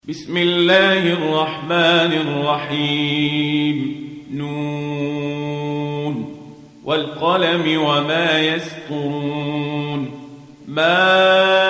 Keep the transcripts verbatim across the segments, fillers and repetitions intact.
بسم الله الرحمن الرحيم. نون والقلم وما يسطرون. ما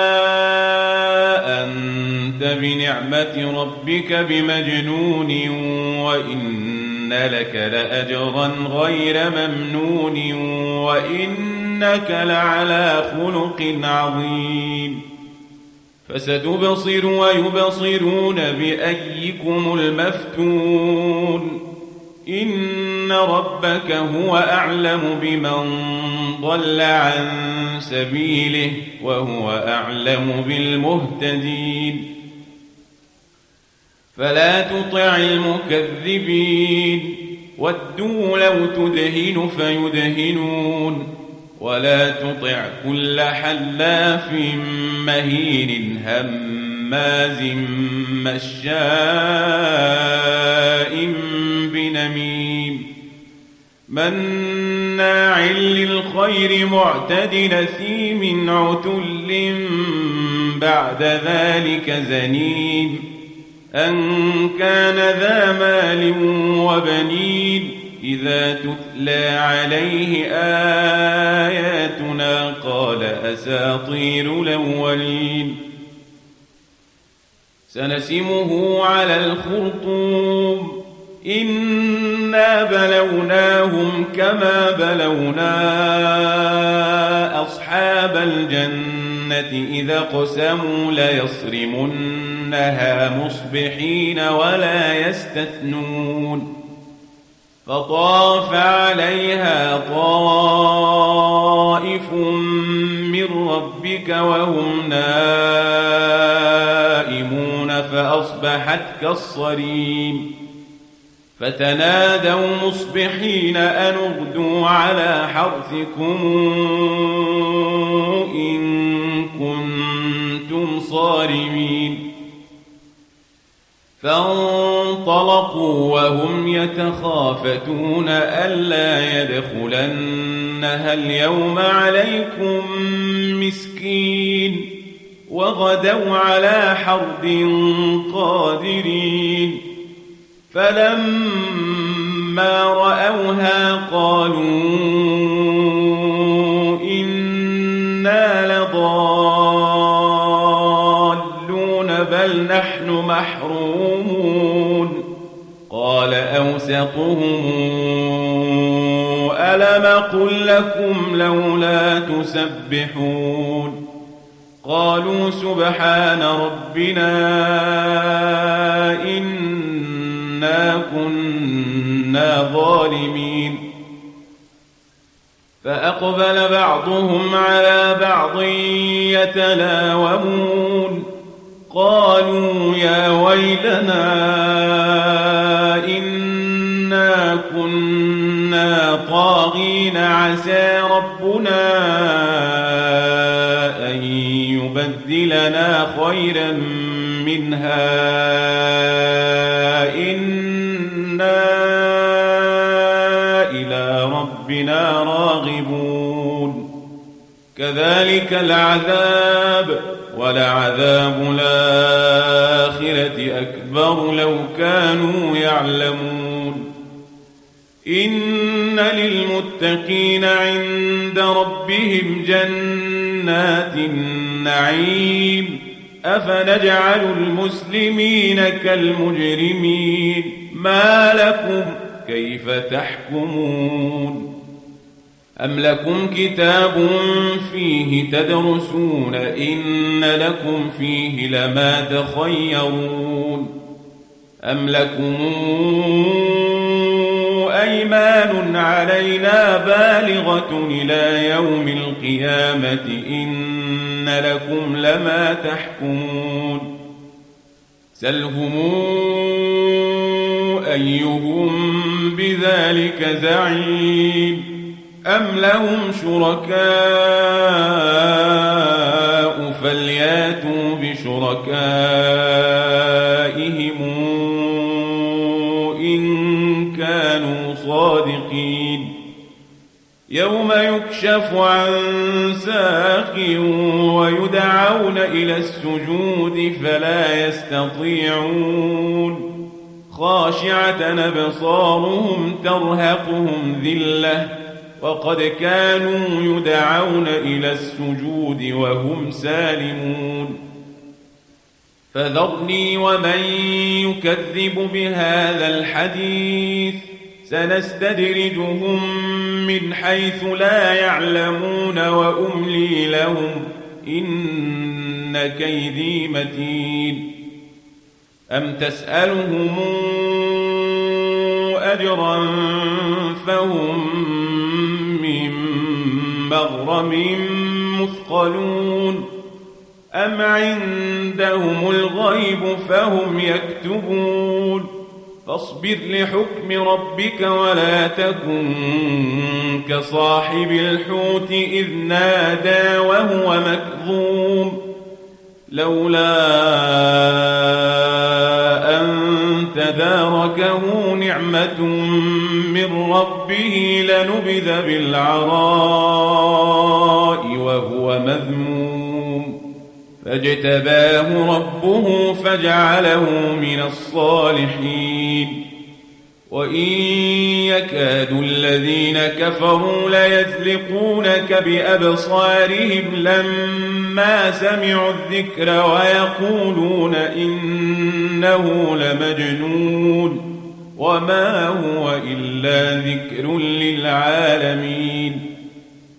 أنت بنعمة ربك بمجنون وإن لك لأجرا غير ممنون وإنك لعلى خلق عظيم. فستبصر ويبصرون بأيكم المفتون. إن ربك هو أعلم بمن ضل عن سبيله وهو أعلم بالمهتدين. فلا تطع المكذبين ودوا لو تدهن فيدهنون ولا تطع كل حلاف مهين هماز مشاء بنميم مناع للخير معتد نثيم عتل بعد ذلك زنيم أن كان ذا مال وبنين إذا تتلى عليه آياتنا قال أساطير الأولين. سنسمه على الخرطوم. إنا بلوناهم كما بلونا أصحاب الجنة إذا قسموا ليصرمنها مصبحين ولا يستثنون. فطاف عليها طائف من ربك وهم نائمون فأصبحت كالصريم. فتنادوا مصبحين أن اغدوا على حرثكم إن كنتم صارمين. فانطلقوا وهم يتخافتون ألا يدخلنها اليوم عليكم مسكين وغدوا على حرد قادرين. فلما رأوها قالوا إنا لضالون بل نحن محرومون. قال أوسطهم ألم قل لكم لولا تسبحون. قالوا سبحان ربنا إنا كنا ظالمين. فأقبل بعضهم على بعض يتلاومون. قالوا يا ويلنا إنا كنا طاغين عسى ربنا أن يبدلنا خيرا منها إنا إلى ربنا راغبون. كذلك العذاب ولعذاب الآخرة أكبر لو كانوا يعلمون. إن للمتقين عند ربهم جنات النعيم. أفنجعل المسلمين كالمجرمين ما لكم كيف تحكمون. أم لكم كتاب فيه تدرسون إن لكم فيه لما تخيرون. أم لكم أيمان علينا بالغة إلى يوم القيامة إن لكم لما تحكمون. سلهم أيهم بذلك زعيم. أم لهم شركاء فلياتوا بشركائهم إن كانوا صادقين. يوم يكشف عن ساق ويدعون إلى السجود فلا يستطيعون خاشعة أبصارهم ترهقهم ذلة وقد كانوا يدعون إلى السجود وهم سالمون فذرني ومن يكذب بهذا الحديث سنستدرجهم من حيث لا يعلمون وأملي لهم إن كيدي متين أم تسألهم أجرا فهم من مغرم مثقلون أم عندهم الغيب فهم يكتبون فاصبر لحكم ربك ولا تكن كصاحب الحوت إذ نادى وهو مكظوم لولا أن تداركه نعمة من ربه لنبذ بالعراء وهو مذموم فاجتباه ربه فجعله من الصالحين وإن يكاد الذين كفروا ليزلقونك بأبصارهم لما سمعوا الذكر ويقولون إنه لمجنون وما هو إلا ذكر للعالمين